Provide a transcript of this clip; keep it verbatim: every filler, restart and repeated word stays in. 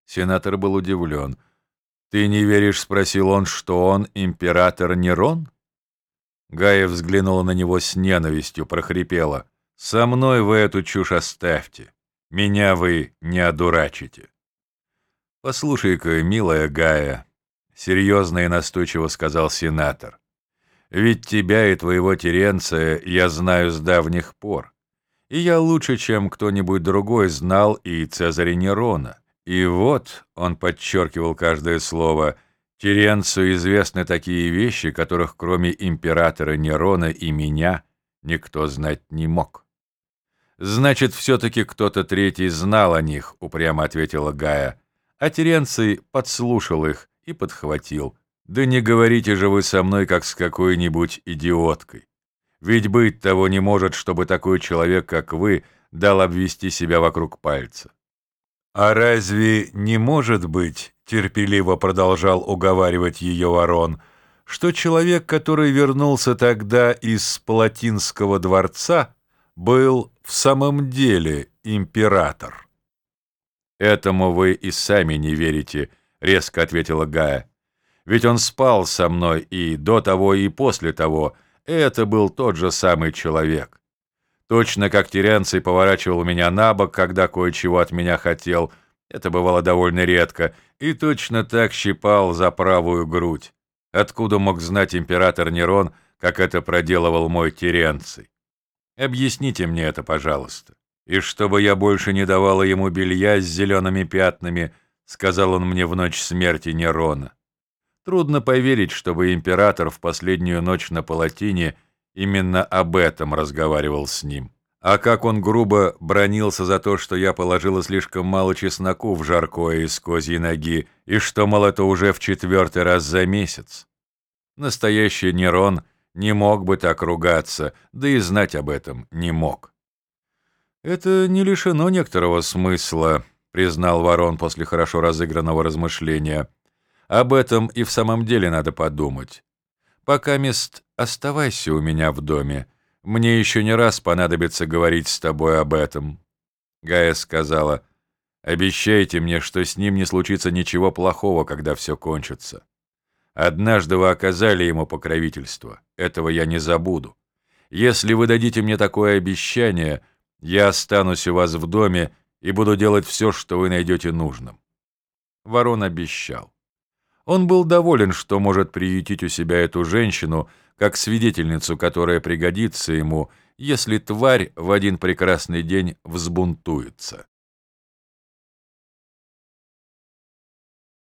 Сенатор был удивлен. «Ты не веришь, — спросил он, — что он император Нерон?» Гая взглянула на него с ненавистью, прохрипела: «Со мной вы эту чушь оставьте. Меня вы не одурачите». «Послушай-ка, милая Гая, — серьезно и настойчиво сказал сенатор, — ведь тебя и твоего Теренция я знаю с давних пор, и я лучше, чем кто-нибудь другой, знал и Цезаря Нерона. И вот, — он подчеркивал каждое слово, — Теренцию известны такие вещи, которых кроме императора Нерона и меня никто знать не мог». «Значит, все-таки кто-то третий знал о них», — упрямо ответила Гая. А Теренций подслушал их и подхватил: «Да не говорите же вы со мной, как с какой-нибудь идиоткой. Ведь быть того не может, чтобы такой человек, как вы, дал обвести себя вокруг пальца». «А разве не может быть, — терпеливо продолжал уговаривать ее Ворон, — что человек, который вернулся тогда из Палатинского дворца, был в самом деле император?» «Этому вы и сами не верите, — резко ответила Гая. «Ведь он спал со мной и до того, и после того. Это был тот же самый человек. Точно как Теренций поворачивал меня на бок, когда кое-чего от меня хотел, это бывало довольно редко, и точно так щипал за правую грудь. Откуда мог знать император Нерон, как это проделывал мой Теренций? Объясните мне это, пожалуйста. И чтобы я больше не давала ему белья с зелеными пятнами, — сказал он мне в ночь смерти Нерона. Трудно поверить, чтобы император в последнюю ночь на Палатине именно об этом разговаривал с ним. А как он грубо бранился за то, что я положила слишком мало чесноку в жаркое из козьей ноги, и что, мол, это уже в четвертый раз за месяц. Настоящий Нерон не мог бы так ругаться, да и знать об этом не мог». «Это не лишено некоторого смысла», — признал Ворон после хорошо разыгранного размышления. «Об этом и в самом деле надо подумать. Пока, мест, оставайся у меня в доме. Мне еще не раз понадобится говорить с тобой об этом». Гая сказала: «Обещайте мне, что с ним не случится ничего плохого, когда все кончится. Однажды вы оказали ему покровительство. Этого я не забуду. Если вы дадите мне такое обещание, я останусь у вас в доме и буду делать все, что вы найдете нужным». Ворон обещал. Он был доволен, что может приютить у себя эту женщину как свидетельницу, которая пригодится ему, если тварь в один прекрасный день взбунтуется.